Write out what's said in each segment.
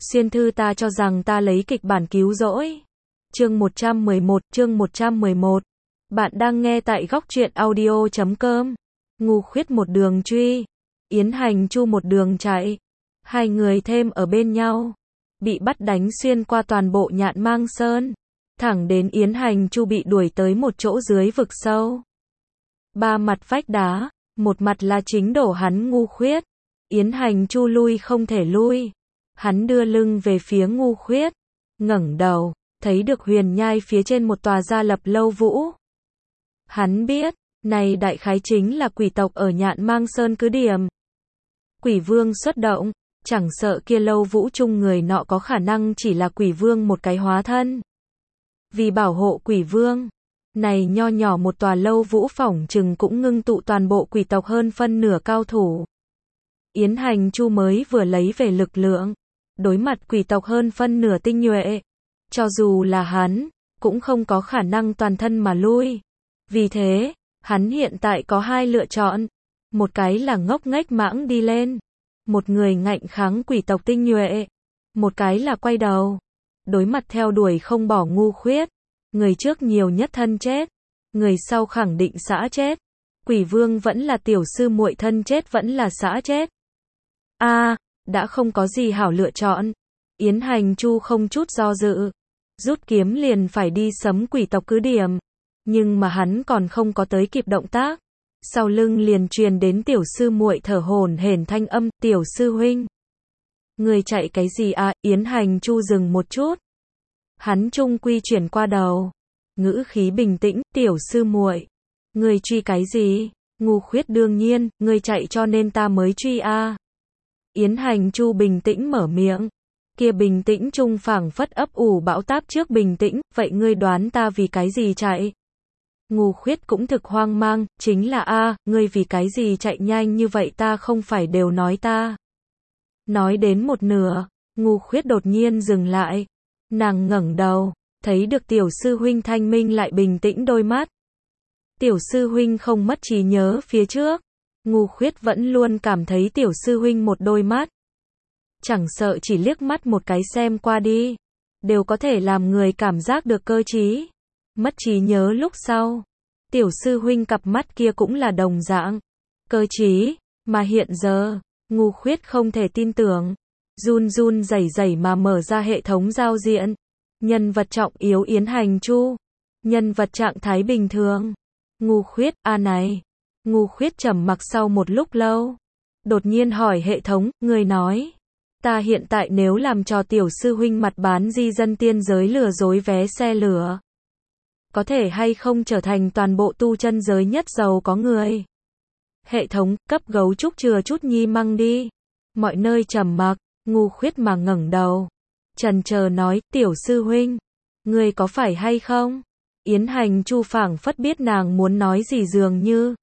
Xuyên thư ta cho rằng ta lấy kịch bản cứu rỗi. Chương 111. Bạn đang nghe tại góc truyện audio.com. Ngu Khuyết một đường truy, Yến Hành Chu một đường chạy. Hai người thêm ở bên nhau, bị bắt đánh xuyên qua toàn bộ Nhạn Mang Sơn, thẳng đến Yến Hành Chu bị đuổi tới một chỗ dưới vực sâu. Ba mặt vách đá, một mặt là chính đổ hắn Ngu Khuyết. Yến Hành Chu lui không thể lui. Hắn đưa lưng về phía Ngu Khuyết, ngẩng đầu, thấy được huyền nhai phía trên một tòa gia lập lâu vũ. Hắn biết, này đại khái chính là quỷ tộc ở Nhạn Mang Sơn cứ điểm. Quỷ vương xuất động, chẳng sợ kia lâu vũ chung người nọ có khả năng chỉ là quỷ vương một cái hóa thân. Vì bảo hộ quỷ vương, này nho nhỏ một tòa lâu vũ phỏng chừng cũng ngưng tụ toàn bộ quỷ tộc hơn phân nửa cao thủ. Yến Hành Chu mới vừa lấy về lực lượng, đối mặt quỷ tộc hơn phân nửa tinh nhuệ, cho dù là hắn, cũng không có khả năng toàn thân mà lui. Vì thế, hắn hiện tại có hai lựa chọn, một cái là ngốc nghếch mãng đi lên, một người ngạnh kháng quỷ tộc tinh nhuệ, một cái là quay đầu, đối mặt theo đuổi không bỏ Ngu Khuyết. Người trước nhiều nhất thân chết, người sau khẳng định xã chết. Quỷ vương vẫn là tiểu sư muội, thân chết vẫn là xã chết. Đã không có gì hảo lựa chọn. Yến Hành Chu không chút do dự, rút kiếm liền phải đi sấm quỷ tộc cứ điểm. Nhưng mà hắn còn không có tới kịp động tác, sau lưng liền truyền đến tiểu sư muội thở hổn hển thanh âm, tiểu sư huynh. Người chạy cái gì à? Yến Hành Chu dừng một chút. Hắn trung quy chuyển qua đầu, ngữ khí bình tĩnh, tiểu sư muội, người truy cái gì? Ngu Khuyết đương nhiên, người chạy cho nên ta mới truy a. Yến Hành Chu bình tĩnh mở miệng, kia bình tĩnh trung phảng phất ấp ủ bão táp trước bình tĩnh, vậy ngươi đoán ta vì cái gì chạy? Ngu Khuyết cũng thực hoang mang, chính là ngươi vì cái gì chạy nhanh như vậy, ta không phải đều nói ta. Nói đến một nửa, Ngu Khuyết đột nhiên dừng lại, nàng ngẩng đầu, thấy được tiểu sư huynh thanh minh lại bình tĩnh đôi mắt. Tiểu sư huynh không mất trí nhớ phía trước. Ngu Khuyết vẫn luôn cảm thấy tiểu sư huynh một đôi mắt, chẳng sợ chỉ liếc mắt một cái xem qua đi, đều có thể làm người cảm giác được cơ trí. Mất trí nhớ lúc sau, tiểu sư huynh cặp mắt kia cũng là đồng dạng cơ trí, mà hiện giờ, Ngu Khuyết không thể tin tưởng, run run rẩy rẩy mà mở ra hệ thống giao diện. Nhân vật trọng yếu Yến Hành Chu, nhân vật trạng thái bình thường, Ngu Khuyết, này. Ngu Khuyết trầm mặc sau một lúc lâu, đột nhiên hỏi hệ thống, người nói, ta hiện tại nếu làm cho tiểu sư huynh mặt bán di dân tiên giới lừa dối vé xe lửa, có thể hay không trở thành toàn bộ tu chân giới nhất giàu có người? Hệ thống, cấp gấu trúc chừa chút nhi măng đi. Mọi nơi trầm mặc, Ngu Khuyết mà ngẩng đầu, chần chờ nói, tiểu sư huynh, người có phải hay không? Yến Hành Chu phảng phất biết nàng muốn nói gì dường như.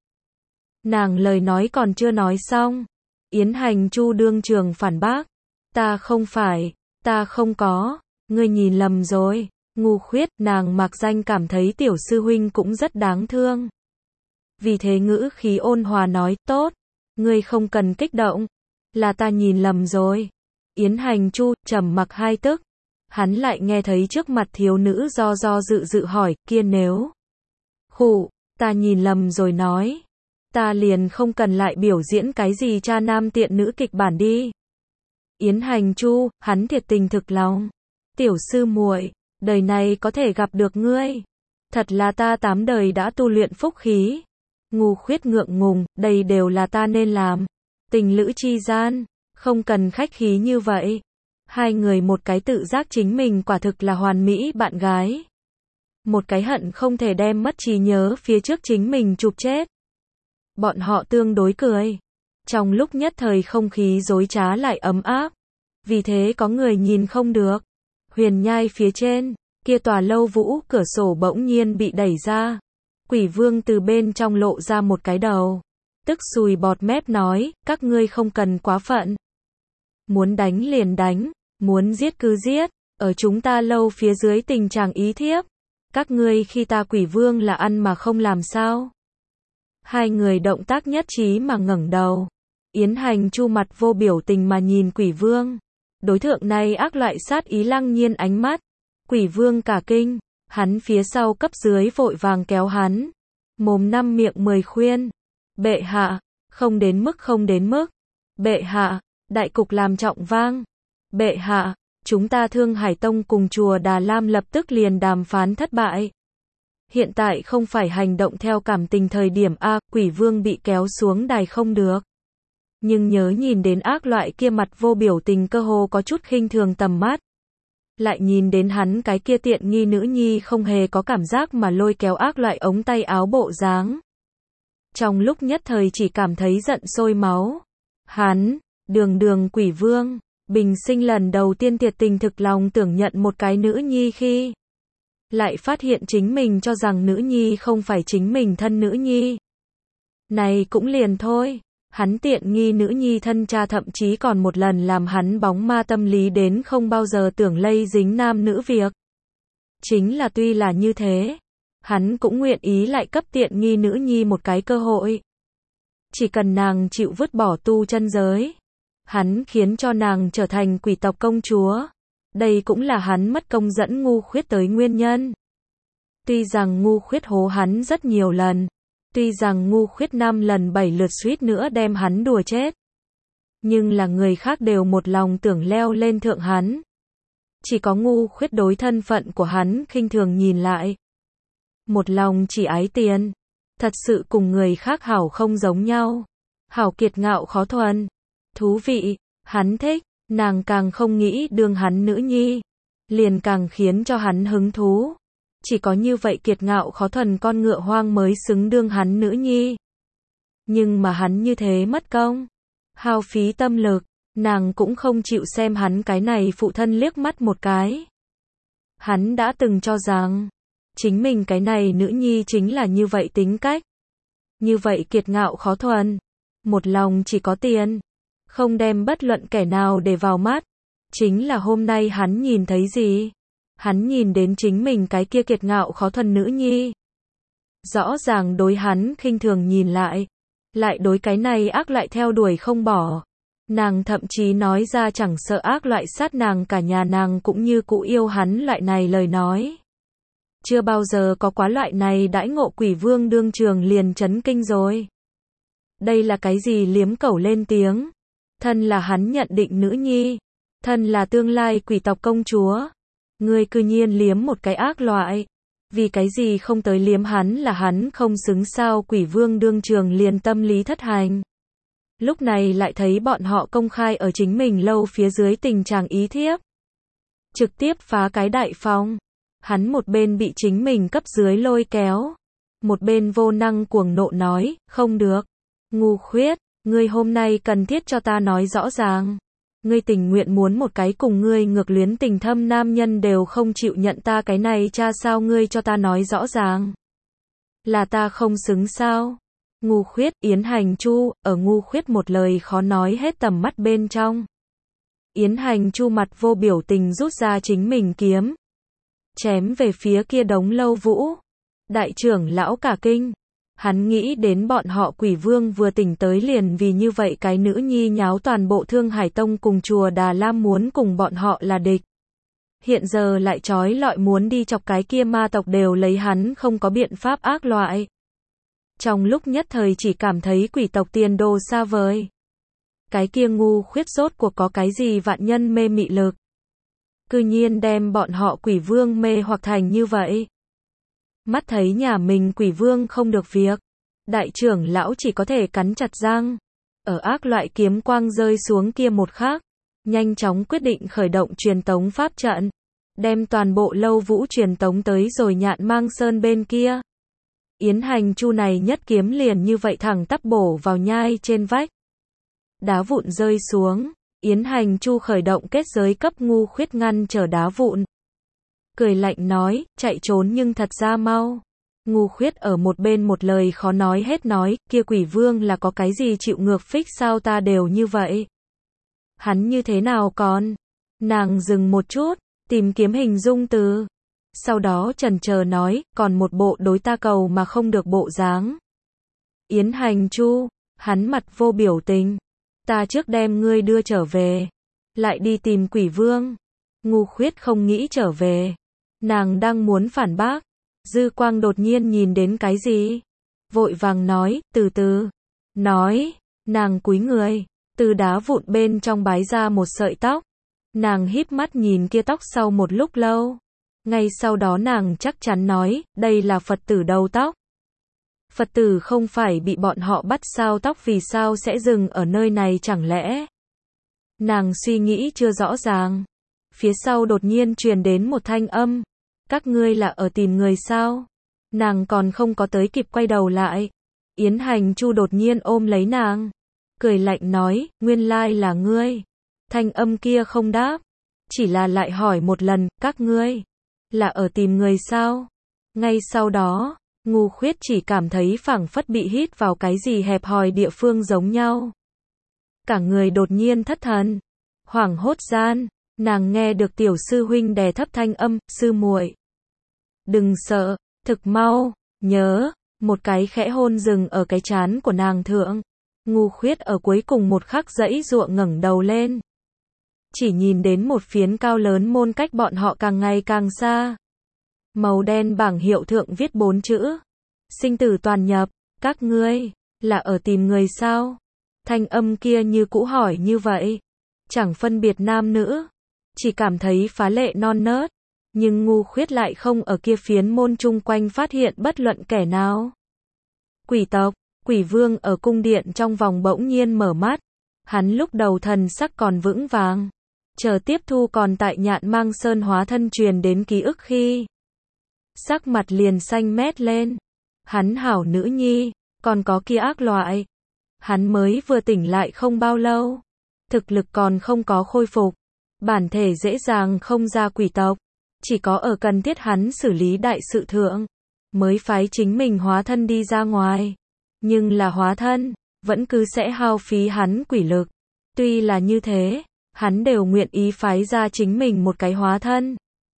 Nàng lời nói còn chưa nói xong, Yến Hành Chu đương trường phản bác, ta không phải, ta không có, ngươi nhìn lầm rồi. Ngu Khuyết, nàng mạc danh cảm thấy tiểu sư huynh cũng rất đáng thương. Vì thế ngữ khí ôn hòa nói, tốt, ngươi không cần kích động, là ta nhìn lầm rồi. Yến Hành Chu trầm mặc hai tức, hắn lại nghe thấy trước mặt thiếu nữ do dự hỏi, kia nếu ta nhìn lầm rồi nói, ta liền không cần lại biểu diễn cái gì cha nam tiện nữ kịch bản đi. Yến Hành Chu, hắn thiệt tình thực lòng, tiểu sư muội, đời này có thể gặp được ngươi, thật là ta 8 đời đã tu luyện phúc khí. Ngu Khuyết ngượng ngùng, đây đều là ta nên làm, tình lữ chi gian, không cần khách khí như vậy. Hai người một cái tự giác chính mình quả thực là hoàn mỹ bạn gái, một cái hận không thể đem mất trí nhớ phía trước chính mình chụp chết. Bọn họ tương đối cười, trong lúc nhất thời không khí dối trá lại ấm áp. Vì thế có người nhìn không được, huyền nhai phía trên, kia tòa lâu vũ cửa sổ bỗng nhiên bị đẩy ra. Quỷ vương từ bên trong lộ ra một cái đầu, tức sùi bọt mép nói, các ngươi không cần quá phận. Muốn đánh liền đánh, muốn giết cứ giết, ở chúng ta lâu phía dưới tình trạng ý thiếp. Các ngươi khi ta quỷ vương là ăn mà không làm sao? Hai người động tác nhất trí mà ngẩng đầu. Yến Hành Chu mặt vô biểu tình mà nhìn quỷ vương. Đối tượng này ác loại sát ý lăng nhiên ánh mắt. Quỷ vương cả kinh, hắn phía sau cấp dưới vội vàng kéo hắn. Mồm năm miệng 10 khuyên. Bệ hạ, không đến mức không đến mức. Bệ hạ, đại cục làm trọng vang. Bệ hạ, chúng ta Thương Hải Tông cùng chùa Đà Lam lập tức liền đàm phán thất bại. Hiện tại không phải hành động theo cảm tình thời điểm A, quỷ vương bị kéo xuống đài không được. Nhưng nhớ nhìn đến ác loại kia mặt vô biểu tình cơ hồ có chút khinh thường tầm mắt. Lại nhìn đến hắn cái kia tiện nghi nữ nhi không hề có cảm giác mà lôi kéo ác loại ống tay áo bộ dáng. Trong lúc nhất thời chỉ cảm thấy giận sôi máu. Hắn, đường quỷ vương, bình sinh lần đầu tiên thiệt tình thực lòng tưởng nhận một cái nữ nhi khi lại phát hiện chính mình cho rằng nữ nhi không phải chính mình thân nữ nhi. Này cũng liền thôi, hắn tiện nghi nữ nhi thân cha thậm chí còn một lần làm hắn bóng ma tâm lý đến không bao giờ tưởng lây dính nam nữ việc. Chính là tuy là như thế, hắn cũng nguyện ý lại cấp tiện nghi nữ nhi một cái cơ hội. Chỉ cần nàng chịu vứt bỏ tu chân giới, hắn khiến cho nàng trở thành quỷ tộc công chúa. Đây cũng là hắn mất công dẫn Ngu Khuyết tới nguyên nhân. Tuy rằng Ngu Khuyết hố hắn rất nhiều lần, tuy rằng Ngu Khuyết 5 lần 7 lượt suýt nữa đem hắn đùa chết, nhưng là người khác đều một lòng tưởng leo lên thượng hắn. Chỉ có Ngu Khuyết đối thân phận của hắn khinh thường nhìn lại. Một lòng chỉ ái tiền, thật sự cùng người khác hảo không giống nhau. Hảo kiệt ngạo khó thuần, thú vị, hắn thích. Nàng càng không nghĩ đương hắn nữ nhi, liền càng khiến cho hắn hứng thú. Chỉ có như vậy kiệt ngạo khó thuần con ngựa hoang mới xứng đương hắn nữ nhi. Nhưng mà hắn như thế mất công, hao phí tâm lực, nàng cũng không chịu xem hắn cái này phụ thân liếc mắt một cái. Hắn đã từng cho rằng, chính mình cái này nữ nhi chính là như vậy tính cách. Như vậy kiệt ngạo khó thuần, một lòng chỉ có tiền. Không đem bất luận kẻ nào để vào mắt. Chính là hôm nay hắn nhìn thấy gì? Hắn nhìn đến chính mình cái kia kiệt ngạo khó thuần nữ nhi. Rõ ràng đối hắn khinh thường nhìn lại đối cái này ác lại theo đuổi không bỏ. Nàng thậm chí nói ra chẳng sợ ác loại sát nàng cả nhà nàng cũng như cũ yêu hắn loại này lời nói. Chưa bao giờ có quá loại này đãi ngộ quỷ vương đương trường liền chấn kinh rồi. Đây là cái gì liếm cẩu lên tiếng? Thân là hắn nhận định nữ nhi, thân là tương lai quỷ tộc công chúa. Ngươi cư nhiên liếm một cái ác loại. Vì cái gì không tới liếm hắn là hắn không xứng sao? Quỷ vương đương trường liền tâm lý thất hành. Lúc này lại thấy bọn họ công khai ở chính mình lâu phía dưới tình trạng ý thiếp. Trực tiếp phá cái đại phong. Hắn một bên bị chính mình cấp dưới lôi kéo, một bên vô năng cuồng nộ nói, không được. Ngu Khuyết, ngươi hôm nay cần thiết cho ta nói rõ ràng. Ngươi tình nguyện muốn một cái cùng ngươi ngược luyến tình thâm nam nhân đều không chịu nhận ta cái này cha sao? Ngươi cho ta nói rõ ràng. Là ta không xứng sao? Ngu Khuyết, Yến Hành Chu, ở Ngu Khuyết một lời khó nói hết tầm mắt bên trong. Yến Hành Chu mặt vô biểu tình rút ra chính mình kiếm, chém về phía kia đống Lâu Vũ. Đại trưởng lão cả kinh. Hắn nghĩ đến bọn họ quỷ vương vừa tỉnh tới liền vì như vậy cái nữ nhi nháo toàn bộ Thương Hải Tông cùng chùa Đà Lam muốn cùng bọn họ là địch. Hiện giờ lại trói lọi muốn đi chọc cái kia ma tộc đều lấy hắn không có biện pháp ác loại. Trong lúc nhất thời chỉ cảm thấy quỷ tộc tiền đồ xa vời. Cái kia Ngu Khuyết rốt cuộc có cái gì vạn nhân mê mị lực. Cư nhiên đem bọn họ quỷ vương mê hoặc thành như vậy. Mắt thấy nhà mình quỷ vương không được việc, đại trưởng lão chỉ có thể cắn chặt răng. Ở ác loại kiếm quang rơi xuống kia một khắc, nhanh chóng quyết định khởi động truyền tống pháp trận, đem toàn bộ Lâu Vũ truyền tống tới rồi Nhạn Mang Sơn bên kia. Yến Hành Chu này nhất kiếm liền như vậy thẳng tắp bổ vào nhai trên vách. Đá vụn rơi xuống, Yến Hành Chu khởi động kết giới cấp Ngu Khuyết ngăn trở đá vụn. Cười lạnh nói, chạy trốn nhưng thật ra mau. Ngu Khuyết ở một bên một lời khó nói hết nói, kia quỷ vương là có cái gì chịu ngược phích sao? Ta đều như vậy. Hắn như thế nào còn? Nàng dừng một chút, tìm kiếm hình dung từ. Sau đó chần chờ nói, còn một bộ đối ta cầu mà không được bộ dáng. Yến Hành Chu, hắn mặt vô biểu tình. Ta trước đem ngươi đưa trở về. lại đi tìm quỷ vương. Ngu khuyết không nghĩ trở về. Nàng đang muốn phản bác. Dư quang đột nhiên nhìn đến cái gì? Vội vàng nói, từ từ. Nói, nàng cúi người, từ đá vụn bên trong bái ra một sợi tóc. Nàng híp mắt nhìn kia tóc sau một lúc lâu. Ngay sau đó nàng chắc chắn nói, đây là Phật tử đầu tóc. Phật tử không phải bị bọn họ bắt sao, tóc vì sao sẽ dừng ở nơi này chẳng lẽ? Nàng suy nghĩ chưa rõ ràng. Phía sau đột nhiên truyền đến một thanh âm. Các ngươi là ở tìm người sao? Nàng còn không có tới kịp quay đầu lại. Yến Hành Chu đột nhiên ôm lấy nàng. Cười lạnh nói, nguyên lai là ngươi. Thanh âm kia không đáp. Chỉ là lại hỏi một lần, các ngươi là ở tìm người sao? Ngay sau đó, Ngu khuyết chỉ cảm thấy phảng phất bị hít vào cái gì hẹp hòi địa phương giống nhau. Cả người đột nhiên thất thần. Hoảng hốt gian, nàng nghe được tiểu sư huynh đè thấp thanh âm, sư muội. Đừng sợ, thực mau, nhớ, một cái khẽ hôn dừng ở cái trán của nàng thượng. Ngu khuyết ở cuối cùng một khắc giãy giụa ngẩng đầu lên. Chỉ nhìn đến một phiến cao lớn môn cách bọn họ càng ngày càng xa. Màu đen bảng hiệu thượng viết 4 chữ. Sinh tử toàn nhập, các ngươi là ở tìm người sao? Thanh âm kia như cũ hỏi như vậy. Chẳng phân biệt nam nữ. Chỉ cảm thấy phá lệ non nớt. Nhưng Ngu khuyết lại không ở kia phiến môn chung quanh phát hiện bất luận kẻ nào. Quỷ tộc, quỷ vương ở cung điện trong vòng bỗng nhiên mở mắt. Hắn lúc đầu thần sắc còn vững vàng. Chờ tiếp thu còn tại Nhạn Mang Sơn hóa thân truyền đến ký ức khi. Sắc mặt liền xanh mét lên. Hắn hảo nữ nhi, còn có kia ác loại. Hắn mới vừa tỉnh lại không bao lâu. Thực lực còn không có khôi phục. Bản thể dễ dàng không ra quỷ tộc. Chỉ có ở cần thiết hắn xử lý đại sự thượng. Mới phái chính mình hóa thân đi ra ngoài. Nhưng là hóa thân, vẫn cứ sẽ hao phí hắn quỷ lực. Tuy là như thế, hắn đều nguyện ý phái ra chính mình một cái hóa thân.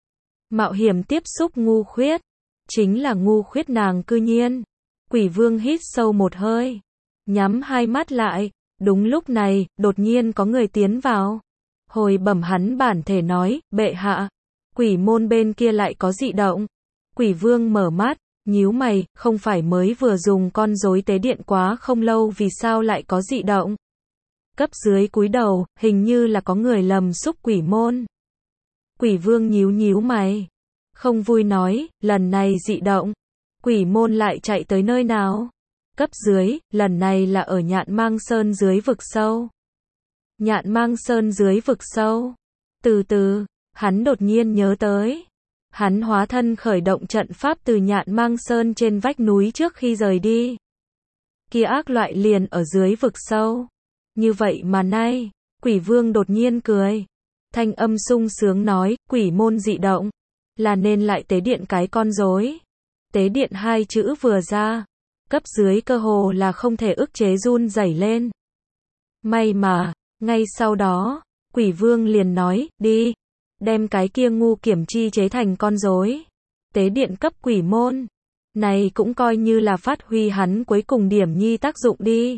Mạo hiểm tiếp xúc Ngu khuyết. Chính là Ngu khuyết nàng cư nhiên. Quỷ vương hít sâu một hơi. Nhắm hai mắt lại. Đúng lúc này, đột nhiên có người tiến vào. Hồi bẩm hắn bản thể nói, bệ hạ. Quỷ môn bên kia lại có dị động. Quỷ vương mở mắt, nhíu mày, không phải mới vừa dùng con rối tế điện quá không lâu vì sao lại có dị động. Cấp dưới cúi đầu, hình như là có người lầm xúc quỷ môn. Quỷ vương nhíu nhíu mày. Không vui nói, lần này dị động. Quỷ môn lại chạy tới nơi nào? Cấp dưới, lần này là ở Nhạn Mang Sơn dưới vực sâu. Nhạn Mang Sơn dưới vực sâu. Từ từ, hắn đột nhiên nhớ tới. Hắn hóa thân khởi động trận pháp từ Nhạn Mang Sơn trên vách núi trước khi rời đi. Kia ác loại liền ở dưới vực sâu. Như vậy mà nay, quỷ vương đột nhiên cười. Thanh âm sung sướng nói, quỷ môn dị động. Là nên lại tế điện cái con rối. Tế điện hai chữ vừa ra. Cấp dưới cơ hồ là không thể ức chế run rẩy lên. May mà, ngay sau đó, quỷ vương liền nói, đi. Đem cái kia ngu kiểm chi chế thành con rối. Tế điện cấp quỷ môn. Này cũng coi như là phát huy hắn cuối cùng điểm nhi tác dụng đi.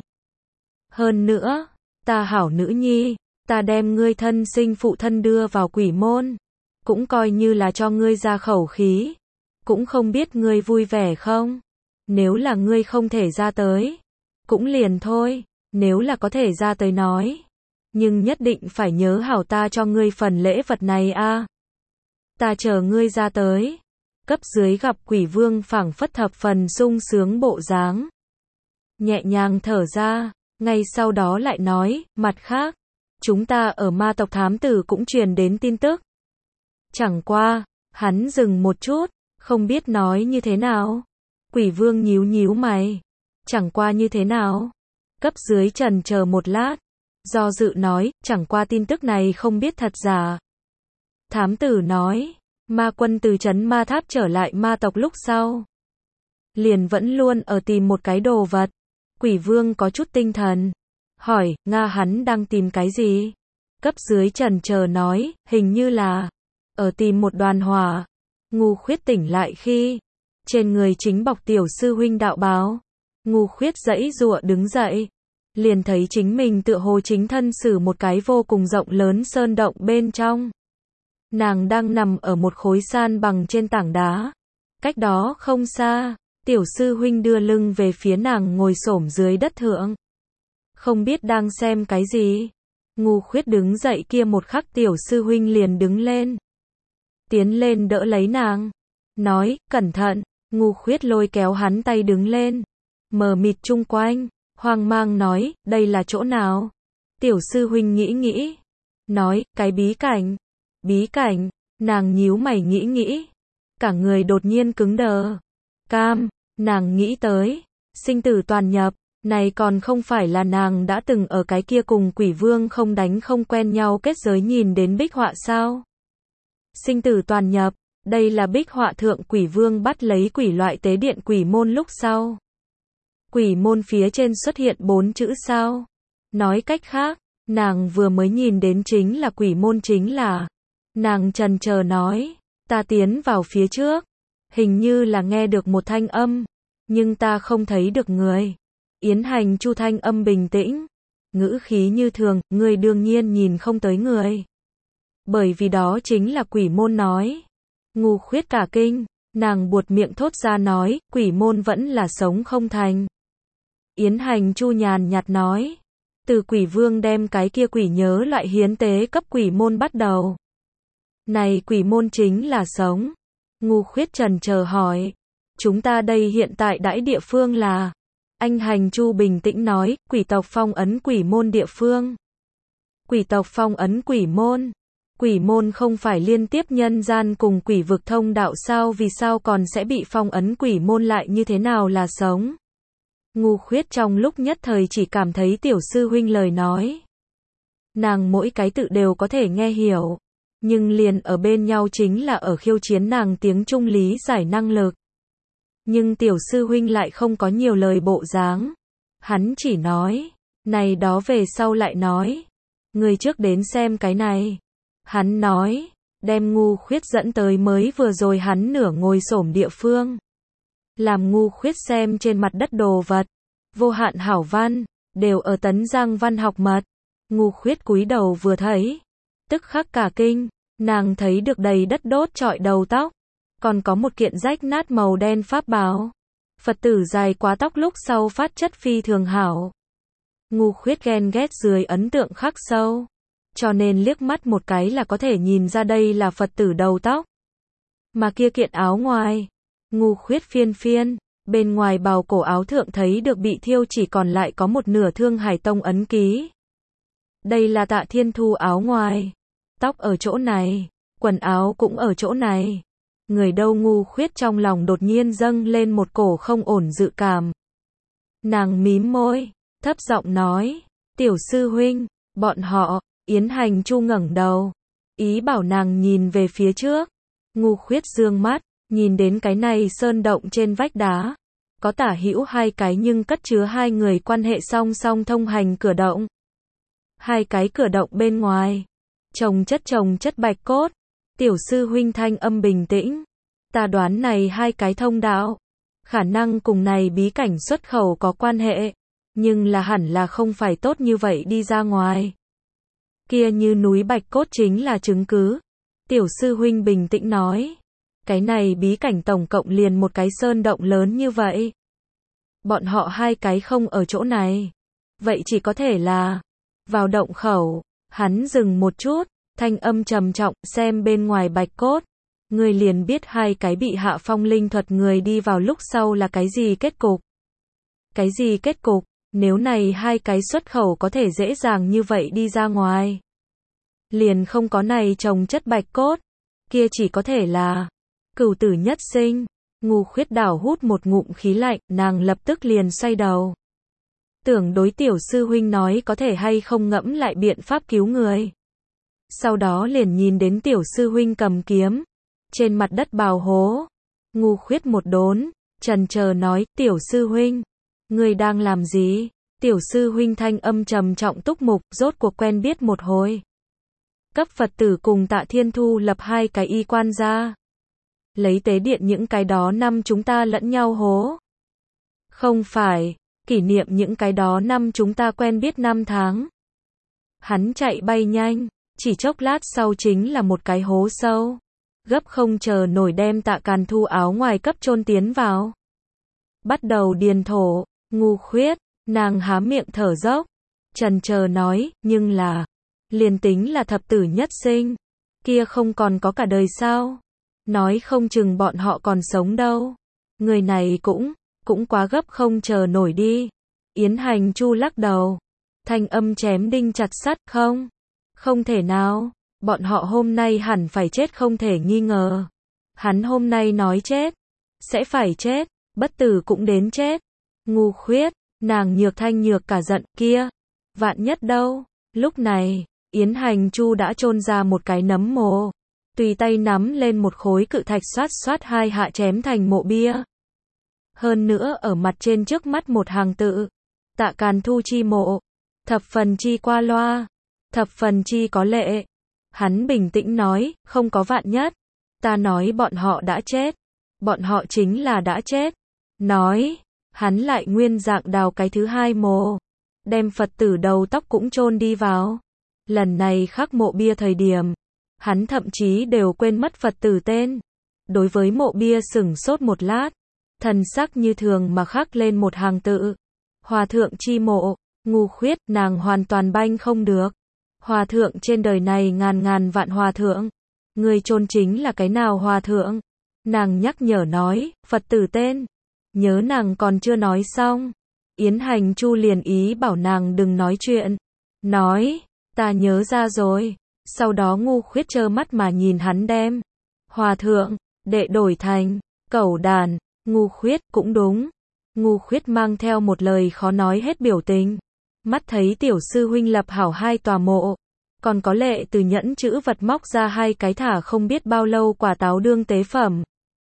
Hơn nữa, ta hảo nữ nhi, ta đem ngươi thân sinh phụ thân đưa vào quỷ môn. Cũng coi như là cho ngươi ra khẩu khí. Cũng không biết ngươi vui vẻ không? Nếu là ngươi không thể ra tới, cũng liền thôi. Nếu là có thể ra tới nói. Nhưng nhất định phải nhớ hảo ta cho ngươi phần lễ vật này a. Ta chờ ngươi ra tới. Cấp dưới gặp quỷ vương phảng phất thập phần sung sướng bộ dáng. Nhẹ nhàng thở ra, ngay sau đó lại nói, mặt khác, chúng ta ở ma tộc thám tử cũng truyền đến tin tức. Chẳng qua, hắn dừng một chút, không biết nói như thế nào. Quỷ vương nhíu nhíu mày. Chẳng qua như thế nào? Cấp dưới chần chờ một lát. Do dự nói, chẳng qua tin tức này không biết thật giả. Thám tử nói, ma quân từ trấn ma tháp trở lại ma tộc lúc sau. Liền vẫn luôn ở tìm một cái đồ vật. Quỷ vương có chút tinh thần. Hỏi, Nga hắn đang tìm cái gì? Cấp dưới chần chờ nói, hình như là ở tìm một đoàn hỏa. Ngu khuyết tỉnh lại khi trên người chính bọc tiểu sư huynh đạo bào. Ngu khuyết giãy giụa đứng dậy. liền thấy chính mình tựa hồ chính thân xử một cái vô cùng rộng lớn sơn động bên trong. Nàng đang nằm ở một khối san bằng trên tảng đá. Cách đó không xa, tiểu sư huynh đưa lưng về phía nàng ngồi xổm dưới đất thượng. Không biết đang xem cái gì. Ngu Khuyết đứng dậy kia một khắc tiểu sư huynh liền đứng lên. Tiến lên đỡ lấy nàng. Nói, cẩn thận. Ngu Khuyết lôi kéo hắn tay đứng lên. Mờ mịt chung quanh. Hoang mang nói, đây là chỗ nào? Tiểu sư huynh nghĩ nghĩ. Nói, cái bí cảnh. Bí cảnh. Nàng nhíu mày nghĩ. Cả người đột nhiên cứng đờ. Cam. Nàng nghĩ tới. Sinh tử toàn nhập. Này còn không phải là nàng đã từng ở cái kia cùng quỷ vương không đánh không quen nhau kết giới nhìn đến bích họa sao? Sinh tử toàn nhập, đây là bích họa thượng quỷ vương bắt lấy quỷ loại tế điện quỷ môn lúc sau. Quỷ môn phía trên xuất hiện 4 chữ sao? Nói cách khác, nàng vừa mới nhìn đến chính là quỷ môn chính là. Nàng chần chờ nói, ta tiến vào phía trước, hình như là nghe được một thanh âm, nhưng ta không thấy được người. Yến Hành Chu thanh âm bình tĩnh, ngữ khí như thường, người đương nhiên nhìn không tới người. Bởi vì đó chính là quỷ môn nói. Ngu Khuyết cả kinh, nàng buột miệng thốt ra nói, quỷ môn vẫn là sống không thành. Yến Hành Chu nhàn nhạt nói, từ quỷ vương đem cái kia quỷ nhớ loại hiến tế cấp quỷ môn bắt đầu. Này quỷ môn chính là sống. Ngu Khuyết trần chờ hỏi, chúng ta đây hiện tại đãi địa phương là. Anh Hành Chu bình tĩnh nói, quỷ tộc phong ấn quỷ môn địa phương. Quỷ tộc phong ấn quỷ môn. Quỷ môn không phải liên tiếp nhân gian cùng quỷ vực thông đạo sao, vì sao còn sẽ bị phong ấn quỷ môn lại như thế nào là sống? Ngu Khuyết trong lúc nhất thời chỉ cảm thấy tiểu sư huynh lời nói. Nàng mỗi cái tự đều có thể nghe hiểu. Nhưng liền ở bên nhau chính là ở khiêu chiến nàng tiếng Trung lý giải năng lực. Nhưng tiểu sư huynh lại không có nhiều lời bộ dáng. Hắn chỉ nói, này đó về sau lại nói. Người trước đến xem cái này. Hắn nói, đem Ngu Khuyết dẫn tới mới vừa rồi hắn nửa ngồi xổm địa phương. Làm Ngu Khuyết xem trên mặt đất đồ vật, vô hạn hảo văn, đều ở tấn giang văn học mật. Ngu Khuyết cúi đầu vừa thấy, tức khắc cả kinh, nàng thấy được đầy đất đốt trọi đầu tóc. Còn có một kiện rách nát màu đen pháp bào. Phật tử dài quá tóc lúc sau phát chất phi thường hảo. Ngu Khuyết ghen ghét dưới ấn tượng khắc sâu. Cho nên liếc mắt một cái là có thể nhìn ra đây là Phật tử đầu tóc. Mà kia kiện áo ngoài. Ngu Khuyết phiên, bên ngoài bào cổ áo thượng thấy được bị thiêu chỉ còn lại có một nửa Thương Hải Tông ấn ký. Đây là Tạ Thiên Thu áo ngoài. Tóc ở chỗ này, quần áo cũng ở chỗ này. Người đâu? Ngu Khuyết trong lòng đột nhiên dâng lên một cổ không ổn dự cảm. Nàng mím môi, thấp giọng nói, tiểu sư huynh, bọn họ. Yến Hành Chu ngẩng đầu, ý bảo nàng nhìn về phía trước. Ngu Khuyết dương mắt, nhìn đến cái này sơn động trên vách đá. Có tả hữu 2 cái nhưng cất chứa 2 người quan hệ song song thông hành cửa động. 2 cái cửa động bên ngoài, chồng chất bạch cốt. Tiểu sư huynh thanh âm bình tĩnh. Ta đoán này 2 cái thông đạo, khả năng cùng này bí cảnh xuất khẩu có quan hệ. Nhưng là hẳn là không phải tốt như vậy đi ra ngoài. Kia như núi bạch cốt chính là chứng cứ. Tiểu sư huynh bình tĩnh nói. Cái này bí cảnh tổng cộng liền một cái sơn động lớn như vậy. Bọn họ 2 cái không ở chỗ này. Vậy chỉ có thể là vào động khẩu. Hắn dừng một chút, thanh âm trầm trọng, xem bên ngoài bạch cốt. Người liền biết 2 cái bị hạ phong linh thuật người đi vào lúc sau là cái gì kết cục. Cái gì kết cục? Nếu này 2 cái xuất khẩu có thể dễ dàng như vậy đi ra ngoài, liền không có này chồng chất bạch cốt, kia chỉ có thể là cửu tử nhất sinh. Ngu Khuyết đảo hút một ngụm khí lạnh, nàng lập tức liền xoay đầu. Tưởng đối tiểu sư huynh nói có thể hay không ngẫm lại biện pháp cứu người. Sau đó liền nhìn đến tiểu sư huynh cầm kiếm, trên mặt đất bào hố. Ngu Khuyết một đốn, chần chờ nói, tiểu sư huynh, người đang làm gì? Tiểu sư huynh thanh âm trầm trọng túc mục, rốt cuộc quen biết một hồi. Cấp Phật tử cùng Tạ Thiên Thu lập 2 cái y quan ra. Lấy tế điện những cái đó năm chúng ta lẫn nhau hố. Không phải, kỷ niệm những cái đó năm chúng ta quen biết năm tháng. Hắn chạy bay nhanh, chỉ chốc lát sau chính là một cái hố sâu. Gấp không chờ nổi đem Tạ Càn Thu áo ngoài cấp chôn tiến vào. Bắt đầu điền thổ, ngu khuyết, nàng há miệng thở dốc. Trần chờ nói, nhưng là, liền tính là thập tử nhất sinh, kia không còn có cả đời sao? Nói không chừng bọn họ còn sống đâu. Người này cũng quá gấp không chờ nổi đi. Yến Hành Chu lắc đầu. Thanh âm chém đinh chặt sắt, không thể nào. Bọn họ hôm nay hẳn phải chết không thể nghi ngờ. Hắn hôm nay nói chết, sẽ phải chết, bất tử cũng đến chết. Ngu khuyết, nàng nhược thanh nhược cả giận kia. Vạn nhất đâu. Lúc này, Yến Hành Chu đã chôn ra một cái nấm mồ. Tùy tay nắm lên một khối cự thạch xoát xoát hai hạ chém thành mộ bia. Hơn nữa ở mặt trên trước mắt một hàng tự. Tạ Càn Thu chi mộ. Thập phần chi qua loa. Thập phần chi có lệ. Hắn bình tĩnh nói, không có vạn nhất. Ta nói bọn họ đã chết. Bọn họ chính là đã chết. Nói, hắn lại nguyên dạng đào cái thứ hai mộ. Đem Phật tử đầu tóc cũng chôn đi vào. Lần này khắc mộ bia thời điểm, hắn thậm chí đều quên mất Phật tử tên. Đối với mộ bia sửng sốt một lát, thần sắc như thường mà khắc lên một hàng tự. Hòa thượng chi mộ, ngu khuyết, nàng hoàn toàn banh không được. Hòa thượng trên đời này ngàn ngàn vạn hòa thượng. Người chôn chính là cái nào hòa thượng? Nàng nhắc nhở nói, Phật tử tên. Nhớ nàng còn chưa nói xong. Yến Hành Chu liền ý bảo nàng đừng nói chuyện. Nói, ta nhớ ra rồi. Sau đó ngu khuyết trơ mắt mà nhìn hắn đem. Hòa thượng, đệ đổi thành, cẩu đàn, ngu khuyết cũng đúng. Ngu khuyết mang theo một lời khó nói hết biểu tình. Mắt thấy tiểu sư huynh lập hảo hai tòa mộ. Còn có lệ từ nhẫn chữ vật móc ra hai cái thả không biết bao lâu quả táo đương tế phẩm.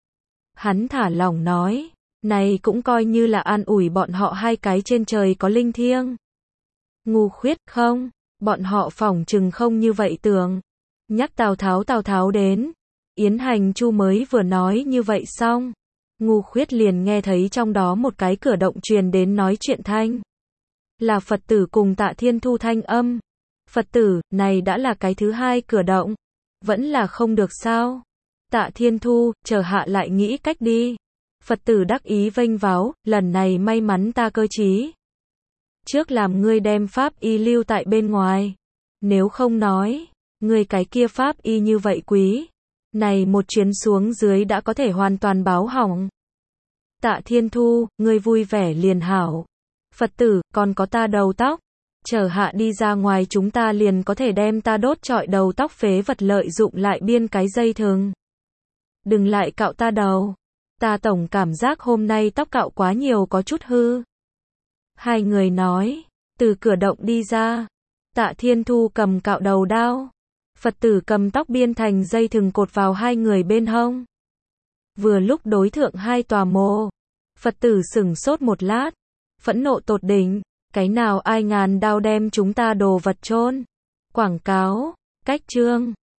Hắn thả lỏng nói, này cũng coi như là an ủi bọn họ hai cái trên trời có linh thiêng. Ngu khuyết không, bọn họ phỏng chừng không như vậy tưởng. Nhắc Tào Tháo đến. Yến Hành Chu mới vừa nói như vậy xong. Ngu khuyết liền nghe thấy trong đó một cái cửa động truyền đến nói chuyện thanh. Là Phật tử cùng Tạ Thiên Thu thanh âm. Phật tử, này đã là cái thứ hai cửa động. Vẫn là không được sao? Tạ Thiên Thu, chờ hạ lại nghĩ cách đi. Phật tử đắc ý vênh váo, lần này may mắn ta cơ trí. Trước làm ngươi đem pháp y lưu tại bên ngoài. Nếu không nói, ngươi cái kia pháp y như vậy quý. Này một chuyến xuống dưới đã có thể hoàn toàn báo hỏng. Tạ Thiên Thu, ngươi vui vẻ liền hảo. Phật tử, còn có ta đầu tóc. Chờ hạ đi ra ngoài chúng ta liền có thể đem ta đốt trọi đầu tóc phế vật lợi dụng lại biên cái dây thừng. Đừng lại cạo ta đầu. Ta tổng cảm giác hôm nay tóc cạo quá nhiều có chút hư. Hai người nói, từ cửa động đi ra. Tạ Thiên Thu cầm cạo đầu đao. Phật tử cầm tóc biên thành dây thừng cột vào hai người bên hông. Vừa lúc đối thượng hai tòa mộ. Phật tử sửng sốt một lát. Phẫn nộ tột đỉnh. Cái nào ai ngàn đao đem chúng ta đồ vật chôn. Quảng cáo, cách chương.